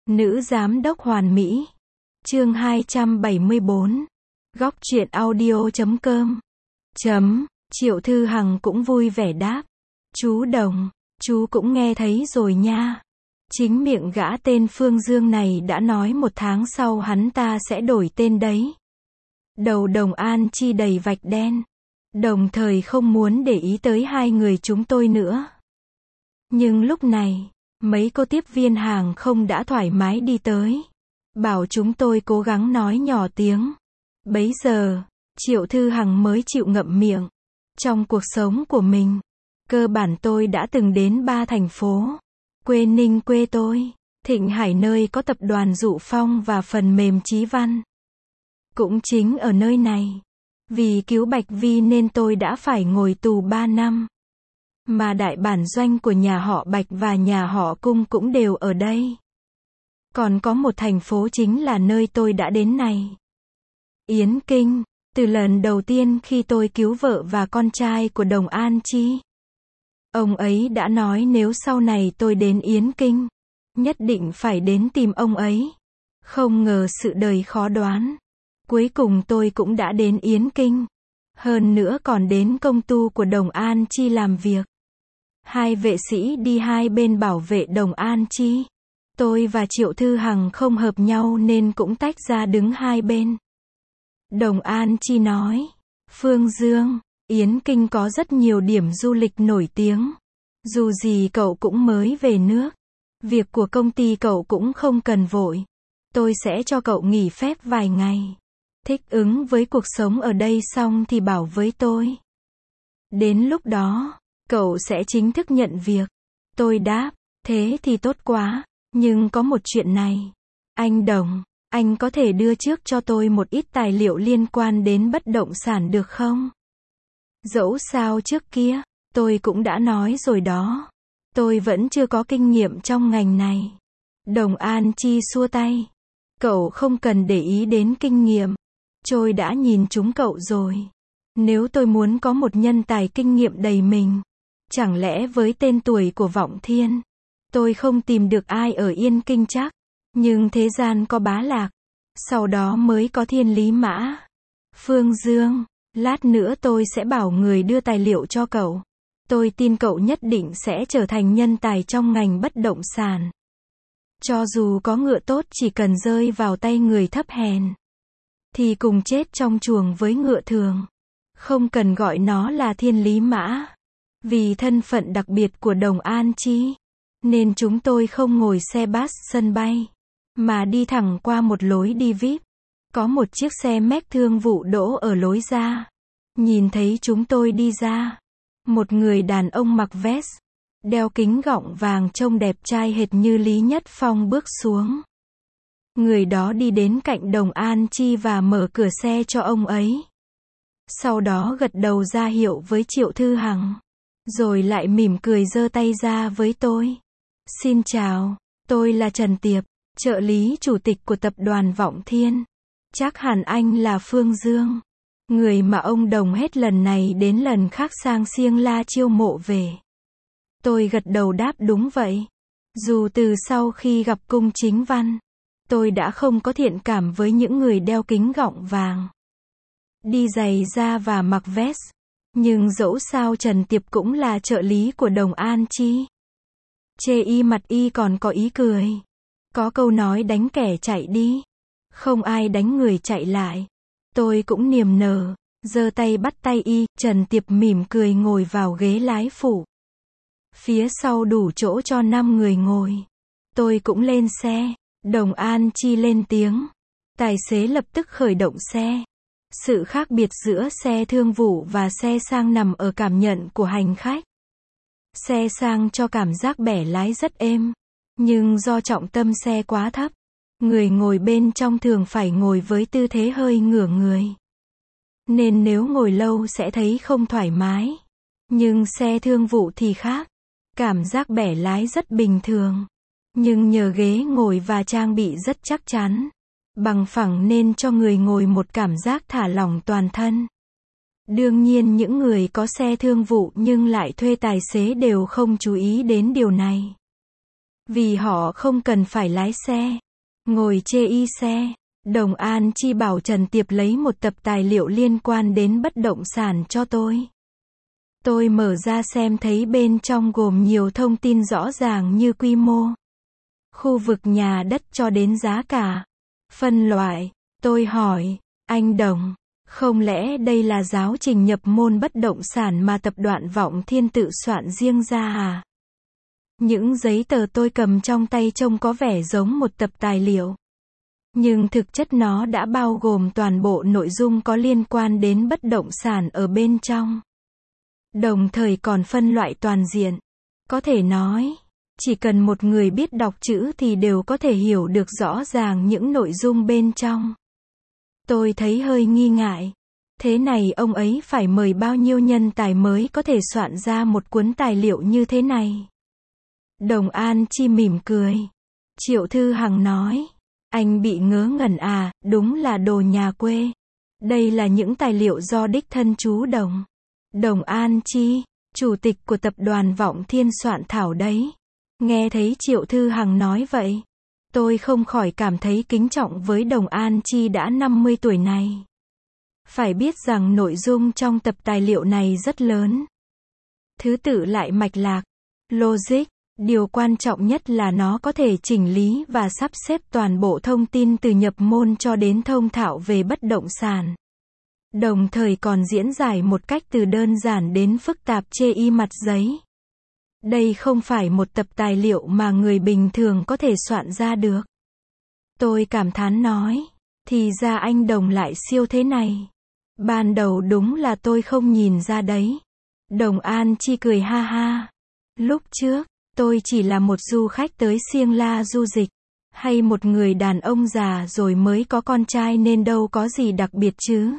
Nữ giám đốc hoàn mỹ. Chương 274. Góc truyện audio.com. Triệu Thư Hằng cũng vui vẻ đáp. Chú Đồng, chú cũng nghe thấy rồi nha. Chính miệng gã tên Phương Dương này đã nói 1 tháng sau hắn ta sẽ đổi tên đấy. Đầu Đồng An Chi đầy vạch đen. Đồng thời không muốn để ý tới hai người chúng tôi nữa. Nhưng lúc này, mấy cô tiếp viên hàng không đã thoải mái đi tới. Bảo chúng tôi cố gắng nói nhỏ tiếng. Bấy giờ, Triệu Thư Hằng mới chịu ngậm miệng. Trong cuộc sống của mình, cơ bản tôi đã từng đến 3 thành phố. Quê Ninh quê tôi, Thịnh Hải nơi có tập đoàn Dụ Phong và phần mềm Chí Văn. Cũng chính ở nơi này, vì cứu Bạch Vi nên tôi đã phải ngồi tù 3 năm. Mà đại bản doanh của nhà họ Bạch và nhà họ Cung cũng đều ở đây. Còn có một thành phố chính là nơi tôi đã đến này. Yến Kinh, từ lần đầu tiên khi tôi cứu vợ và con trai của Đồng An Chi. Ông ấy đã nói nếu sau này tôi đến Yến Kinh, nhất định phải đến tìm ông ấy. Không ngờ sự đời khó đoán. Cuối cùng tôi cũng đã đến Yến Kinh. Hơn nữa còn đến công ty của Đồng An Chi làm việc. 2 vệ sĩ đi hai bên bảo vệ Đồng An Chi. Tôi và Triệu Thư Hằng không hợp nhau nên cũng tách ra đứng hai bên. Đồng An Chi nói, Phương Dương, Yến Kinh có rất nhiều điểm du lịch nổi tiếng. Dù gì cậu cũng mới về nước. Việc của công ty cậu cũng không cần vội. Tôi sẽ cho cậu nghỉ phép vài ngày. Thích ứng với cuộc sống ở đây xong thì bảo với tôi. Đến lúc đó, cậu sẽ chính thức nhận việc. Tôi đáp, thế thì tốt quá. Nhưng có một chuyện này. Anh Đồng, anh có thể đưa trước cho tôi một ít tài liệu liên quan đến bất động sản được không? Dẫu sao trước kia, tôi cũng đã nói rồi đó. Tôi vẫn chưa có kinh nghiệm trong ngành này. Đồng An Chi xua tay. Cậu không cần để ý đến kinh nghiệm. Tôi đã nhìn chúng cậu rồi. Nếu tôi muốn có một nhân tài kinh nghiệm đầy mình, chẳng lẽ với tên tuổi của Vọng Thiên, tôi không tìm được ai ở Yên Kinh chắc. Nhưng thế gian có Bá Lạc, sau đó mới có Thiên Lý Mã. Phương Dương, lát nữa tôi sẽ bảo người đưa tài liệu cho cậu. Tôi tin cậu nhất định sẽ trở thành nhân tài trong ngành bất động sản. Cho dù có ngựa tốt chỉ cần rơi vào tay người thấp hèn, thì cùng chết trong chuồng với ngựa thường. Không cần gọi nó là Thiên Lý Mã. Vì thân phận đặc biệt của Đồng An Chi, nên chúng tôi không ngồi xe bus sân bay, mà đi thẳng qua một lối đi VIP. Có một chiếc xe Mac thương vụ đỗ ở lối ra. Nhìn thấy chúng tôi đi ra, một người đàn ông mặc vest, đeo kính gọng vàng trông đẹp trai hệt như Lý Nhất Phong bước xuống. Người đó đi đến cạnh Đồng An Chi và mở cửa xe cho ông ấy. Sau đó gật đầu ra hiệu với Triệu Thư Hằng. Rồi lại mỉm cười giơ tay ra với tôi. Xin chào, tôi là Trần Tiệp, trợ lý chủ tịch của tập đoàn Vọng Thiên. Chắc hẳn anh là Phương Dương, người mà ông Đồng hết lần này đến lần khác sang Siêng La chiêu mộ về. Tôi gật đầu đáp đúng vậy. Dù từ sau khi gặp Cung Chính Văn, tôi đã không có thiện cảm với những người đeo kính gọng vàng, đi giày da và mặc vest. Nhưng dẫu sao Trần Tiệp cũng là trợ lý của Đồng An Chi. Chê y mặt y còn có ý cười. Có câu nói đánh kẻ chạy đi, không ai đánh người chạy lại. Tôi cũng niềm nở, giơ tay bắt tay y. Trần Tiệp mỉm cười ngồi vào ghế lái phụ. Phía sau đủ chỗ cho 5 người ngồi. Tôi cũng lên xe. Đồng An Chi lên tiếng. Tài xế lập tức khởi động xe. Sự khác biệt giữa xe thương vụ và xe sang nằm ở cảm nhận của hành khách. Xe sang cho cảm giác bẻ lái rất êm. Nhưng do trọng tâm xe quá thấp, người ngồi bên trong thường phải ngồi với tư thế hơi ngửa người. Nên nếu ngồi lâu sẽ thấy không thoải mái. Nhưng xe thương vụ thì khác. Cảm giác bẻ lái rất bình thường. Nhưng nhờ ghế ngồi và trang bị rất chắc chắn, bằng phẳng nên cho người ngồi một cảm giác thả lỏng toàn thân. Đương nhiên những người có xe thương vụ nhưng lại thuê tài xế đều không chú ý đến điều này. Vì họ không cần phải lái xe, ngồi chê y xe. Đồng An Chi bảo Trần Tiệp lấy một tập tài liệu liên quan đến bất động sản cho tôi. Tôi mở ra xem thấy bên trong gồm nhiều thông tin rõ ràng như quy mô, khu vực nhà đất cho đến giá cả, phân loại. Tôi hỏi, anh Đồng, không lẽ đây là giáo trình nhập môn bất động sản mà tập đoàn Vọng Thiên tự soạn riêng ra à? Những giấy tờ tôi cầm trong tay trông có vẻ giống một tập tài liệu, nhưng thực chất nó đã bao gồm toàn bộ nội dung có liên quan đến bất động sản ở bên trong. Đồng thời còn phân loại toàn diện. Có thể nói, chỉ cần một người biết đọc chữ thì đều có thể hiểu được rõ ràng những nội dung bên trong. Tôi thấy hơi nghi ngại. Thế này ông ấy phải mời bao nhiêu nhân tài mới có thể soạn ra một cuốn tài liệu như thế này? Đồng An Chi mỉm cười. Triệu Thư Hằng nói, anh bị ngớ ngẩn à, đúng là đồ nhà quê. Đây là những tài liệu do đích thân chú Đồng An Chi, chủ tịch của tập đoàn Vọng Thiên soạn thảo đấy. Nghe thấy Triệu Thư Hằng nói vậy, tôi không khỏi cảm thấy kính trọng với Đồng An Chi đã 50 tuổi này. Phải biết rằng nội dung trong tập tài liệu này rất lớn. Thứ tự lại mạch lạc, logic. Điều quan trọng nhất là nó có thể chỉnh lý và sắp xếp toàn bộ thông tin từ nhập môn cho đến thông thạo về bất động sản. Đồng thời còn diễn giải một cách từ đơn giản đến phức tạp chê y mặt giấy. Đây không phải một tập tài liệu mà người bình thường có thể soạn ra được. Tôi cảm thán nói, thì ra anh Đồng lại siêu thế này. Ban đầu đúng là tôi không nhìn ra đấy. Đồng An Chi cười ha ha. Lúc trước, tôi chỉ là một du khách tới Siêng La du dịch, hay một người đàn ông già rồi mới có con trai nên đâu có gì đặc biệt chứ.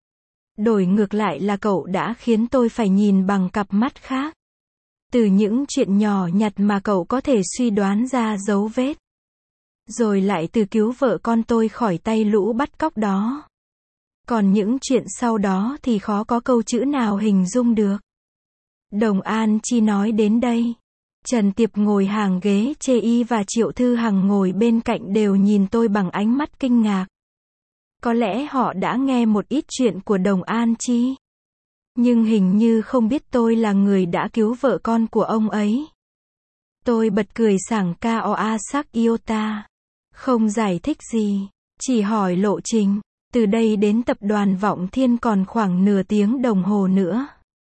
Đổi ngược lại là cậu đã khiến tôi phải nhìn bằng cặp mắt khác. Từ những chuyện nhỏ nhặt mà cậu có thể suy đoán ra dấu vết. Rồi lại từ cứu vợ con tôi khỏi tay lũ bắt cóc đó. Còn những chuyện sau đó thì khó có câu chữ nào hình dung được. Đồng An Chi nói đến đây. Trần Tiệp ngồi hàng ghế chê y và Triệu Thư Hằng ngồi bên cạnh đều nhìn tôi bằng ánh mắt kinh ngạc. Có lẽ họ đã nghe một ít chuyện của Đồng An Chi. Nhưng hình như không biết tôi là người đã cứu vợ con của ông ấy. Tôi bật cười sảng KOA sắc iota. Không giải thích gì, chỉ hỏi lộ trình. Từ đây đến tập đoàn Vọng Thiên còn khoảng nửa tiếng đồng hồ nữa.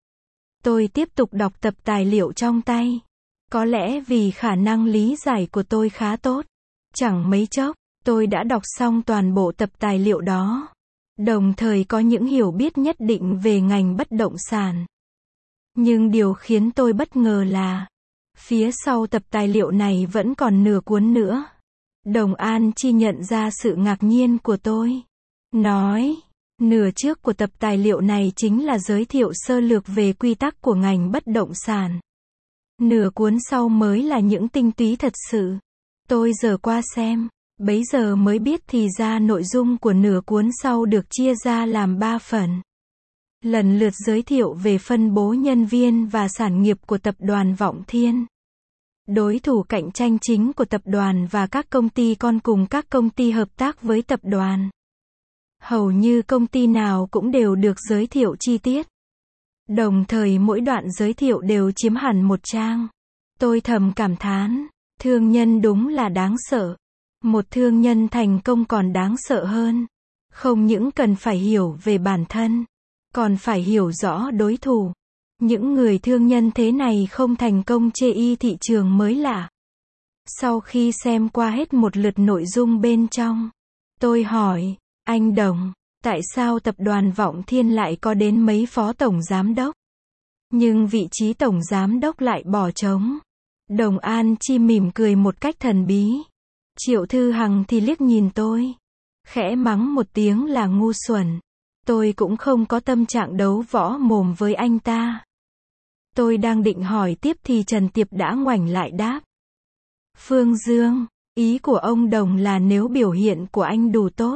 Tôi tiếp tục đọc tập tài liệu trong tay. Có lẽ vì khả năng lý giải của tôi khá tốt. Chẳng mấy chốc, tôi đã đọc xong toàn bộ tập tài liệu đó. Đồng thời có những hiểu biết nhất định về ngành bất động sản. Nhưng điều khiến tôi bất ngờ là, phía sau tập tài liệu này vẫn còn nửa cuốn nữa. Đồng An Chi nhận ra sự ngạc nhiên của tôi. Nói, nửa trước của tập tài liệu này chính là giới thiệu sơ lược về quy tắc của ngành bất động sản. Nửa cuốn sau mới là những tinh túy thật sự. Tôi dở qua xem, bấy giờ mới biết thì ra nội dung của nửa cuốn sau được chia ra làm 3 phần. Lần lượt giới thiệu về phân bố nhân viên và sản nghiệp của tập đoàn Vọng Thiên. Đối thủ cạnh tranh chính của tập đoàn và các công ty con cùng các công ty hợp tác với tập đoàn. Hầu như công ty nào cũng đều được giới thiệu chi tiết. Đồng thời mỗi đoạn giới thiệu đều chiếm hẳn một trang. Tôi thầm cảm thán, thương nhân đúng là đáng sợ. Một thương nhân thành công còn đáng sợ hơn. Không những cần phải hiểu về bản thân, còn phải hiểu rõ đối thủ. Những người thương nhân thế này không thành công chê y thị trường mới lạ. Sau khi xem qua hết một lượt nội dung bên trong, tôi hỏi, anh Đồng, tại sao tập đoàn Vọng Thiên lại có đến mấy phó tổng giám đốc? Nhưng vị trí tổng giám đốc lại bỏ trống. Đồng An Chi mỉm cười một cách thần bí. Triệu Thư Hằng thì liếc nhìn tôi, khẽ mắng một tiếng là ngu xuẩn. Tôi cũng không có tâm trạng đấu võ mồm với anh ta. Tôi đang định hỏi tiếp thì Trần Tiệp đã ngoảnh lại đáp. Phương Dương, ý của ông Đồng là nếu biểu hiện của anh đủ tốt,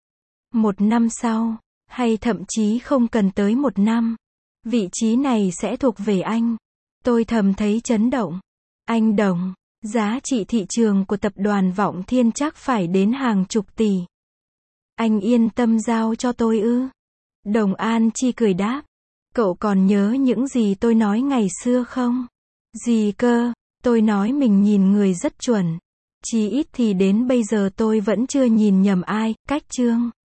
1 năm sau, hay thậm chí không cần tới 1 năm, vị trí này sẽ thuộc về anh. Tôi thầm thấy chấn động. Anh Đồng, Giá trị thị trường của tập đoàn Vọng Thiên chắc phải đến hàng chục tỷ. Anh yên tâm giao cho tôi ư? Đồng An Chi cười đáp. Cậu còn nhớ những gì tôi nói ngày xưa không? Gì cơ? Tôi nói mình nhìn người rất chuẩn. Chí ít thì đến bây giờ tôi vẫn chưa nhìn nhầm ai. Cách Chương